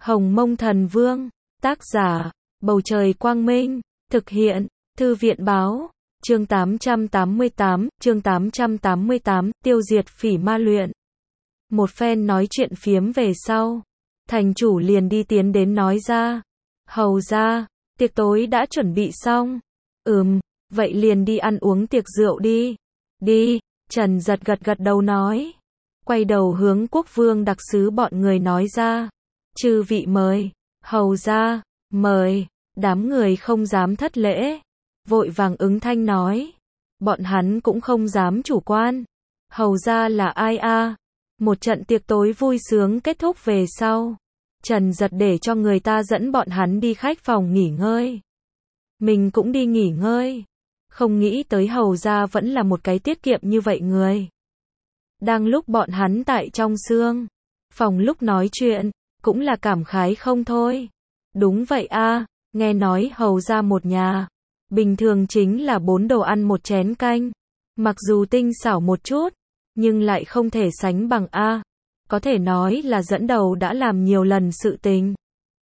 Hồng Mông Thần Vương, tác giả, Bầu Trời Quang Minh, thực hiện, Thư viện Báo, chương 888, tiêu diệt phỉ ma luyện. Một phen nói chuyện phiếm về sau, thành chủ liền đi tiến đến nói ra, hầu ra, tiệc tối đã chuẩn bị xong. Vậy liền đi ăn uống tiệc rượu đi. Đi, Trần Giật gật đầu nói. Quay đầu hướng quốc vương đặc sứ bọn người nói ra, chư vị mời, hầu ra, mời. Đám người không dám thất lễ, vội vàng ứng thanh nói. Bọn hắn cũng không dám chủ quan. Hầu ra là ai a? Một trận tiệc tối vui sướng kết thúc về sau, Trần Giật để cho người ta dẫn bọn hắn đi khách phòng nghỉ ngơi. Mình cũng đi nghỉ ngơi. Không nghĩ tới hầu ra vẫn là một cái tiết kiệm như vậy người. Đang lúc bọn hắn tại trong sương phòng lúc nói chuyện, cũng là cảm khái không thôi. Đúng vậy a, nghe nói hầu ra một nhà, bình thường chính là 4 đồ ăn một chén canh. Mặc dù tinh xảo một chút, nhưng lại không thể sánh bằng a. Có thể nói là dẫn đầu đã làm nhiều lần sự tình,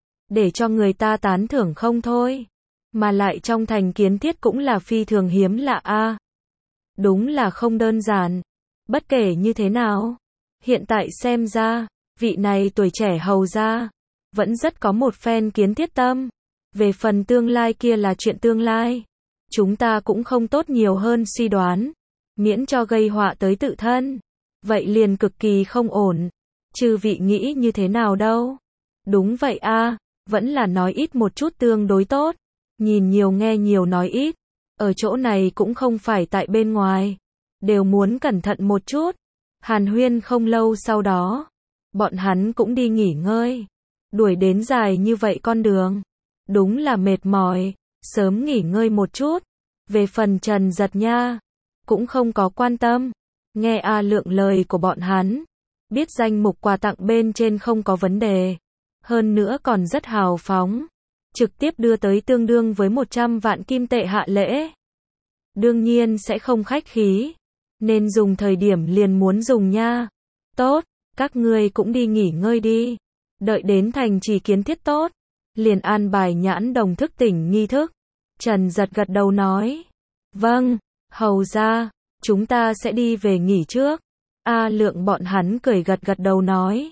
để cho người ta tán thưởng không thôi. Mà lại trong thành kiến thiết cũng là phi thường hiếm lạ a. Đúng là không đơn giản. Bất kể như thế nào, hiện tại xem ra, vị này tuổi trẻ hầu ra, vẫn rất có một phen kiến thiết tâm. Về phần tương lai kia là chuyện tương lai, chúng ta cũng không tốt nhiều hơn suy đoán, miễn cho gây họa tới tự thân. Vậy liền cực kỳ không ổn. Chư vị nghĩ như thế nào đâu? Đúng vậy a, vẫn là nói ít một chút tương đối tốt. Nhìn nhiều nghe nhiều nói ít. Ở chỗ này cũng không phải tại bên ngoài. Đều muốn cẩn thận một chút. Hàn huyên không lâu sau đó, bọn hắn cũng đi nghỉ ngơi. Đuổi đến dài như vậy con đường, đúng là mệt mỏi. Sớm nghỉ ngơi một chút. Về phần Trần Giật nha, cũng không có quan tâm. Nghe lượng lời của bọn hắn, biết danh mục quà tặng bên trên không có vấn đề. Hơn nữa còn rất hào phóng. Trực tiếp đưa tới tương đương với 100 vạn kim tệ hạ lễ. Đương nhiên sẽ không khách khí. Nên dùng thời điểm liền muốn dùng nha. Tốt, các ngươi cũng đi nghỉ ngơi đi. Đợi đến thành trì kiến thiết tốt, liền an bài nhãn đồng thức tỉnh nghi thức. Trần Giật gật đầu nói. Vâng, hầu ra, chúng ta sẽ đi về nghỉ trước. Lượng bọn hắn cười gật đầu nói.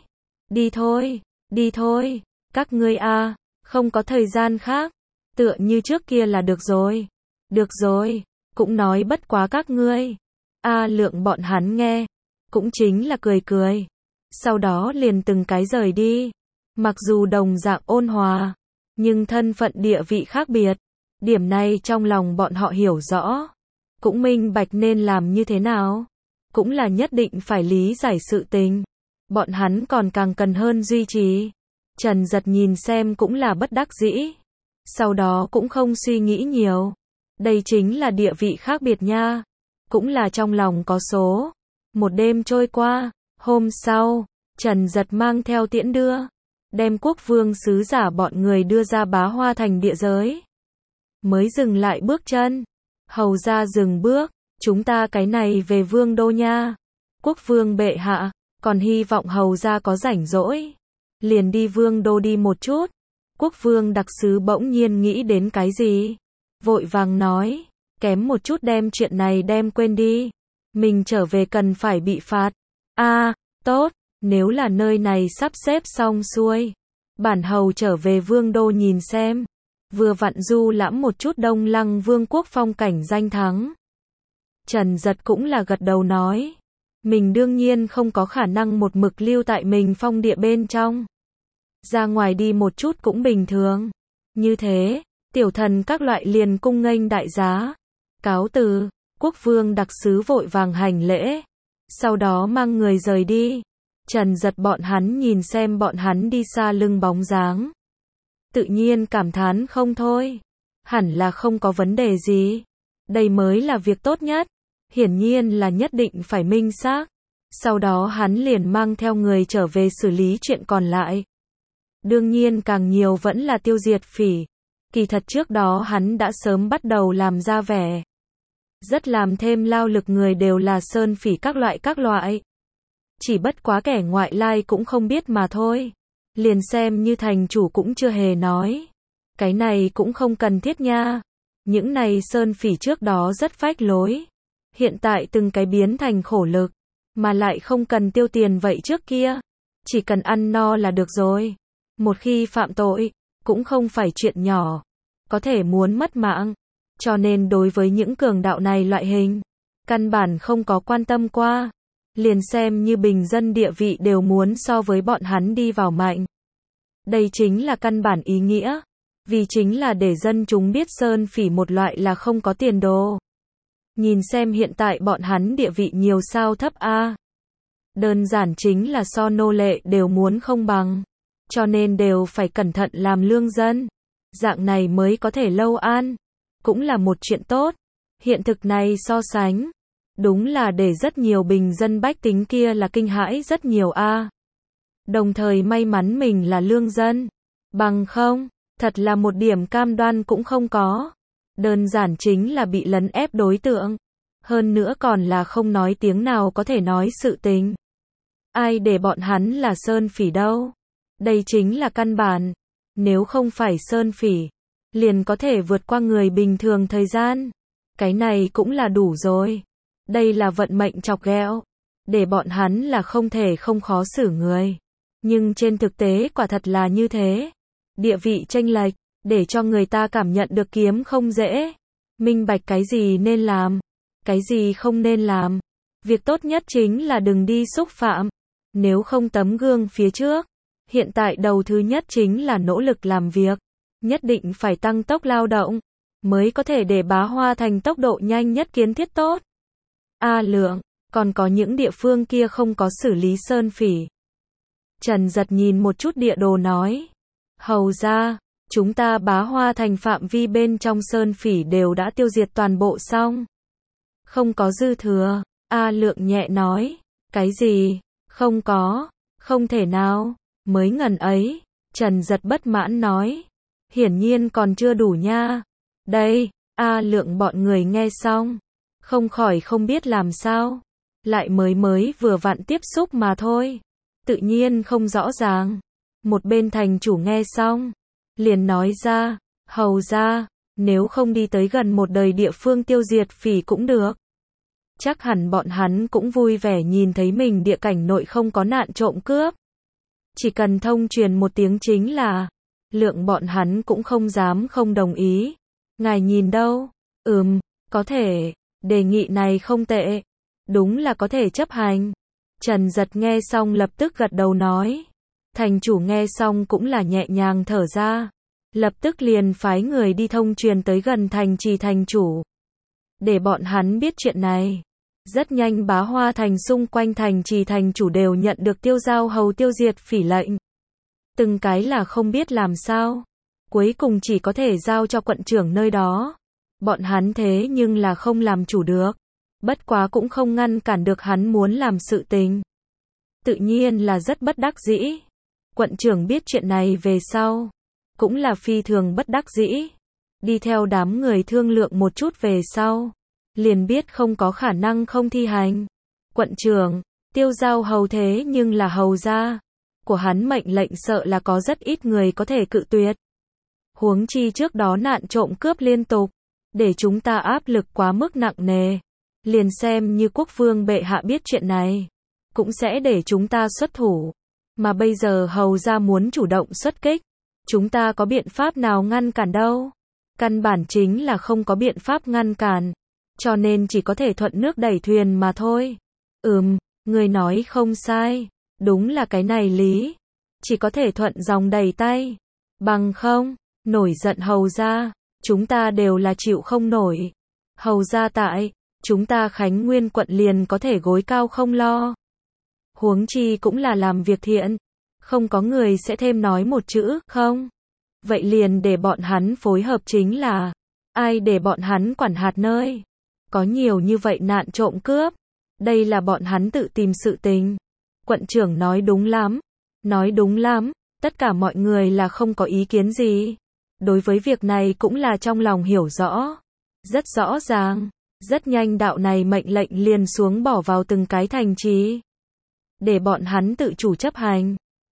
Đi thôi, các ngươi không có thời gian khác. Tựa như trước kia là được rồi. Được rồi, cũng nói bất quá các ngươi. Lượng bọn hắn nghe, cũng chính là cười. Sau đó liền từng cái rời đi. Mặc dù đồng dạng ôn hòa, nhưng thân phận địa vị khác biệt. Điểm này trong lòng bọn họ hiểu rõ. Cũng minh bạch nên làm như thế nào. Cũng là nhất định phải lý giải sự tình. Bọn hắn còn càng cần hơn duy trì. Trần Giật nhìn xem cũng là bất đắc dĩ. Sau đó cũng không suy nghĩ nhiều. Đây chính là địa vị khác biệt nha. Cũng là trong lòng có số. Một đêm trôi qua. Hôm sau, Trần Giật mang theo tiễn đưa, đem quốc vương sứ giả bọn người đưa ra Bá Hoa thành địa giới. Mới dừng lại bước chân. Hầu ra dừng bước. Chúng ta cái này về vương đô nha. Quốc vương bệ hạ, còn hy vọng hầu ra có rảnh rỗi. Liền đi vương đô đi một chút. Quốc vương đặc sứ bỗng nhiên nghĩ đến cái gì. Vội vàng nói, kém một chút đem chuyện này đem quên đi. Mình trở về cần phải bị phạt. Tốt, nếu là nơi này sắp xếp xong xuôi. Bản hầu trở về vương đô nhìn xem. Vừa vặn du lãm một chút Đông Lăng vương quốc phong cảnh danh thắng. Trần Giật cũng là gật đầu nói. Mình đương nhiên không có khả năng một mực lưu tại mình phong địa bên trong. Ra ngoài đi một chút cũng bình thường. Như thế, tiểu thần các loại liền cung nghênh đại giá. Cáo từ, quốc vương đặc sứ vội vàng hành lễ. Sau đó mang người rời đi. Trần Giật bọn hắn nhìn xem bọn hắn đi xa lưng bóng dáng. Tự nhiên cảm thán không thôi. Hẳn là không có vấn đề gì. Đây mới là việc tốt nhất. Hiển nhiên là nhất định phải minh xác. Sau đó hắn liền mang theo người trở về xử lý chuyện còn lại. Đương nhiên càng nhiều vẫn là tiêu diệt phỉ. Kỳ thật trước đó hắn đã sớm bắt đầu làm ra vẻ. Rất làm thêm lao lực người đều là sơn phỉ các loại. Chỉ bất quá kẻ ngoại lai cũng không biết mà thôi. liền xem như thành chủ cũng chưa hề nói. Cái này cũng không cần thiết nha. Những này sơn phỉ trước đó rất phách lối. Hiện tại từng cái biến thành khổ lực. Mà lại không cần tiêu tiền vậy trước kia. Chỉ cần ăn no là được rồi. Một khi phạm tội, cũng không phải chuyện nhỏ. Có thể muốn mất mạng. Cho nên đối với những cường đạo này loại hình, căn bản không có quan tâm qua. Liền xem như bình dân địa vị đều muốn so với bọn hắn đi vào mạnh. Đây chính là căn bản ý nghĩa. Vì chính là để dân chúng biết sơn phỉ một loại là không có tiền đồ. Nhìn xem hiện tại bọn hắn địa vị nhiều sao thấp a. Đơn giản chính là so nô lệ đều muốn không bằng. Cho nên đều phải cẩn thận làm lương dân. Dạng này mới có thể lâu an. Cũng là một chuyện tốt. Hiện thực này so sánh. Đúng là để rất nhiều bình dân bách tính kia là kinh hãi rất nhiều a. Đồng thời may mắn mình là lương dân. Bằng không, thật là một điểm cam đoan cũng không có. Đơn giản chính là bị lấn ép đối tượng. Hơn nữa còn là không nói tiếng nào có thể nói sự tình. Ai để bọn hắn là sơn phỉ đâu. Đây chính là căn bản. Nếu không phải sơn phỉ, liền có thể vượt qua người bình thường thời gian. Cái này cũng là đủ rồi. Đây là vận mệnh chọc ghẹo. Để bọn hắn là không thể không khó xử người. Nhưng trên thực tế quả thật là như thế. Địa vị chênh lệch, để cho người ta cảm nhận được kiếm không dễ. Minh bạch cái gì nên làm, cái gì không nên làm. Việc tốt nhất chính là đừng đi xúc phạm. Nếu không tấm gương phía trước. Hiện tại đầu thứ nhất chính là nỗ lực làm việc. Nhất định phải tăng tốc lao động. Mới có thể để Bá Hoa Thành tốc độ nhanh nhất kiến thiết tốt. Lượng, còn có những địa phương kia không có xử lý sơn phỉ. Trần Giật nhìn một chút địa đồ nói. Hầu ra, chúng ta Bá Hoa Thành phạm vi bên trong sơn phỉ đều đã tiêu diệt toàn bộ xong. Không có dư thừa. Lượng nhẹ nói. Cái gì? Không có. Không thể nào. Mới ngần ấy. Trần Giật bất mãn nói. Hiển nhiên còn chưa đủ nha. Đây, Lượng bọn người nghe xong. Không khỏi không biết làm sao. Lại mới vừa vặn tiếp xúc mà thôi. Tự nhiên không rõ ràng. Một bên thành chủ nghe xong. Liền nói ra. Hầu ra, nếu không đi tới gần một đời địa phương tiêu diệt phỉ cũng được. Chắc hẳn bọn hắn cũng vui vẻ nhìn thấy mình địa cảnh nội không có nạn trộm cướp. Chỉ cần thông truyền một tiếng chính là. Lượng bọn hắn cũng không dám không đồng ý. Ngài nhìn đâu? Có thể. Đề nghị này không tệ. Đúng là có thể chấp hành. Trần Giật nghe xong lập tức gật đầu nói. Thành chủ nghe xong cũng là nhẹ nhàng thở ra. Lập tức liền phái người đi thông truyền tới gần thành trì thành chủ. Để bọn hắn biết chuyện này. Rất nhanh Bá Hoa Thành xung quanh thành trì thành chủ đều nhận được Tiêu Giao Hầu tiêu diệt phỉ lệnh. Từng cái là không biết làm sao. Cuối cùng chỉ có thể giao cho quận trưởng nơi đó. Bọn hắn thế nhưng là không làm chủ được. Bất quá cũng không ngăn cản được hắn muốn làm sự tình. Tự nhiên là rất bất đắc dĩ. Quận trưởng biết chuyện này về sau. Cũng là phi thường bất đắc dĩ. Đi theo đám người thương lượng một chút về sau. Liền biết không có khả năng không thi hành. Quận trưởng, Tiêu Giao Hầu thế nhưng là hầu gia. Của hắn mệnh lệnh sợ là có rất ít người có thể cự tuyệt. Huống chi trước đó nạn trộm cướp liên tục. Để chúng ta áp lực quá mức nặng nề. Liền xem như quốc vương bệ hạ biết chuyện này. Cũng sẽ để chúng ta xuất thủ. Mà bây giờ hầu gia muốn chủ động xuất kích. Chúng ta có biện pháp nào ngăn cản đâu. Căn bản chính là không có biện pháp ngăn cản. Cho nên chỉ có thể thuận nước đẩy thuyền mà thôi. Người nói không sai. Đúng là cái này lý. Chỉ có thể thuận dòng đẩy tay. Bằng không, nổi giận hầu gia. Chúng ta đều là chịu không nổi. Hầu gia tại, chúng ta Khánh Nguyên quận liền có thể gối cao không lo. Huống chi cũng là làm việc thiện. Không có người sẽ thêm nói một chữ, không? Vậy liền để bọn hắn phối hợp chính là. Ai để bọn hắn quản hạt nơi. Có nhiều như vậy nạn trộm cướp. Đây là bọn hắn tự tìm sự tình. Quận trưởng nói đúng lắm. Nói đúng lắm. Tất cả mọi người là không có ý kiến gì. Đối với việc này cũng là trong lòng hiểu rõ. Rất rõ ràng. Rất nhanh đạo này mệnh lệnh liền xuống bỏ vào từng cái thành trì. Để bọn hắn tự chủ chấp hành.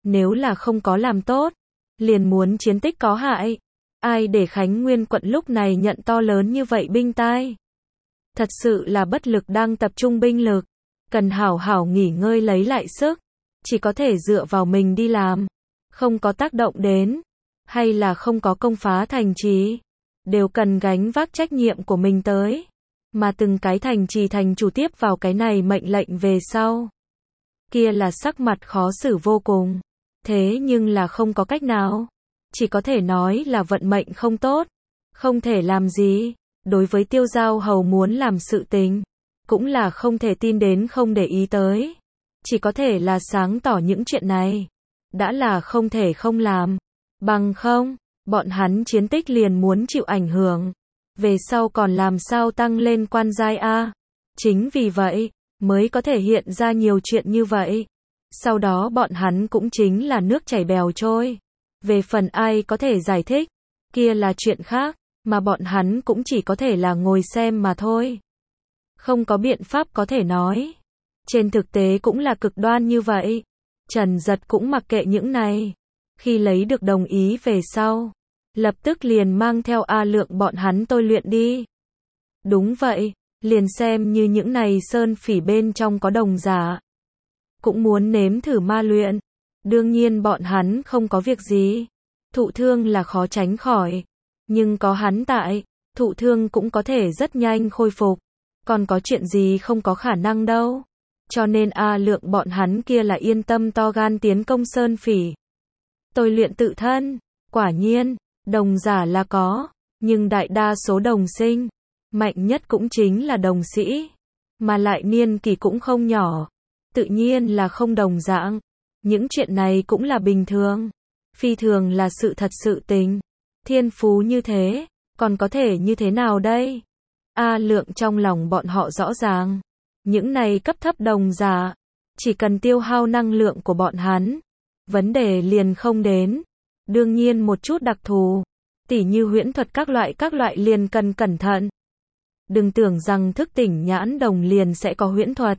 Nếu là không có làm tốt, liền muốn chiến tích có hại. Ai để Khánh Nguyên quận lúc này nhận to lớn như vậy binh tai. Thật sự là bất lực đang tập trung binh lực. Cần hảo hảo nghỉ ngơi lấy lại sức. Chỉ có thể dựa vào mình đi làm. Không có tác động đến. Hay là không có công phá thành trì. Đều cần gánh vác trách nhiệm của mình tới. Mà từng cái thành trì thành chủ tiếp vào cái này mệnh lệnh về sau. Kia là sắc mặt khó xử vô cùng. Thế nhưng là không có cách nào. Chỉ có thể nói là vận mệnh không tốt. Không thể làm gì. Đối với Tiêu Giao Hầu muốn làm sự tình. Cũng là không thể tin đến không để ý tới. Chỉ có thể là sáng tỏ những chuyện này. Đã là không thể không làm. Bằng không, bọn hắn chiến tích liền muốn chịu ảnh hưởng. Về sau còn làm sao tăng lên quan giai a? Chính vì vậy, mới có thể hiện ra nhiều chuyện như vậy. Sau đó bọn hắn cũng chính là nước chảy bèo trôi. Về phần ai có thể giải thích, kia là chuyện khác, mà bọn hắn cũng chỉ có thể là ngồi xem mà thôi. Không có biện pháp có thể nói. Trên thực tế cũng là cực đoan như vậy. Trần Giật cũng mặc kệ những này. Khi lấy được đồng ý về sau, lập tức liền mang theo A Lượng bọn hắn tôi luyện đi. Đúng vậy, liền xem như những này sơn phỉ bên trong có đồng giả. Cũng muốn nếm thử ma luyện. Đương nhiên bọn hắn không có việc gì. Thụ thương là khó tránh khỏi. Nhưng có hắn tại, thụ thương cũng có thể rất nhanh khôi phục. Còn có chuyện gì không có khả năng đâu. Cho nên A Lượng bọn hắn kia là yên tâm to gan tiến công sơn phỉ. Tôi luyện tự thân. Quả nhiên, đồng giả là có. Nhưng đại đa số đồng sinh, mạnh nhất cũng chính là đồng sĩ. Mà lại niên kỳ cũng không nhỏ. Tự nhiên là không đồng dạng. Những chuyện này cũng là bình thường. Phi thường là sự thật sự tình. Thiên phú như thế, còn có thể như thế nào đây? A Lượng trong lòng bọn họ rõ ràng. Những này cấp thấp đồng giả, chỉ cần tiêu hao năng lượng của bọn hắn, vấn đề liền không đến. Đương nhiên một chút đặc thù, tỉ như huyễn thuật các loại liền cần cẩn thận. Đừng tưởng rằng thức tỉnh nhãn đồng liền sẽ có huyễn thuật.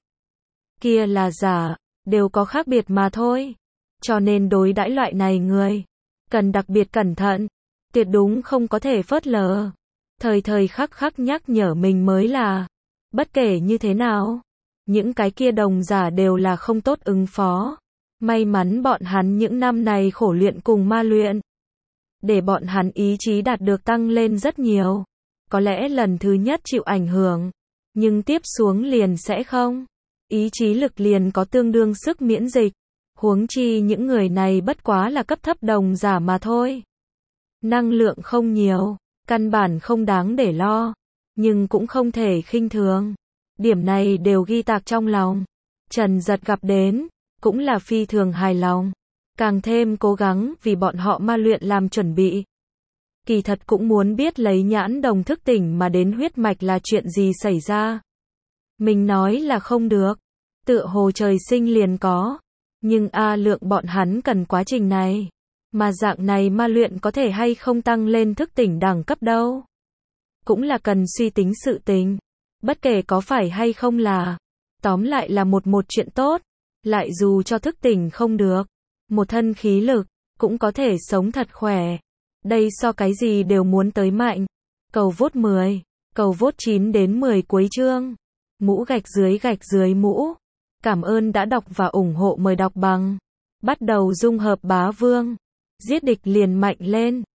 Kia là giả, đều có khác biệt mà thôi. Cho nên đối đãi loại này người, cần đặc biệt cẩn thận, tuyệt đúng không có thể phớt lờ. Thời thời khắc khắc nhắc nhở mình mới là. Bất kể như thế nào, những cái kia đồng giả đều là không tốt ứng phó. May mắn bọn hắn những năm này khổ luyện cùng ma luyện, để bọn hắn ý chí đạt được tăng lên rất nhiều. Có lẽ lần thứ nhất chịu ảnh hưởng, nhưng tiếp xuống liền sẽ không. Ý chí lực liền có tương đương sức miễn dịch. Huống chi những người này bất quá là cấp thấp đồng giả mà thôi. Năng lượng không nhiều, căn bản không đáng để lo. Nhưng cũng không thể khinh thường. Điểm này đều ghi tạc trong lòng. Trần Giật gặp đến, cũng là phi thường hài lòng. Càng thêm cố gắng vì bọn họ ma luyện làm chuẩn bị. Kỳ thật cũng muốn biết lấy nhãn đồng thức tỉnh mà đến huyết mạch là chuyện gì xảy ra. Mình nói là không được. Tựa hồ trời sinh liền có. Nhưng A Lượng bọn hắn cần quá trình này. Mà dạng này ma luyện có thể hay không tăng lên thức tỉnh đẳng cấp đâu. Cũng là cần suy tính sự tình. Bất kể có phải hay không là. Tóm lại là một chuyện tốt. Lại dù cho thức tỉnh không được. Một thân khí lực. Cũng có thể sống thật khỏe. Đây so cái gì đều muốn tới mạnh. Cầu vote 10. Cầu vote 9 đến 10 cuối chương. Mũ gạch dưới mũ. Cảm ơn đã đọc và ủng hộ, mời đọc bằng. Bắt đầu dung hợp bá vương. Giết địch liền mạnh lên.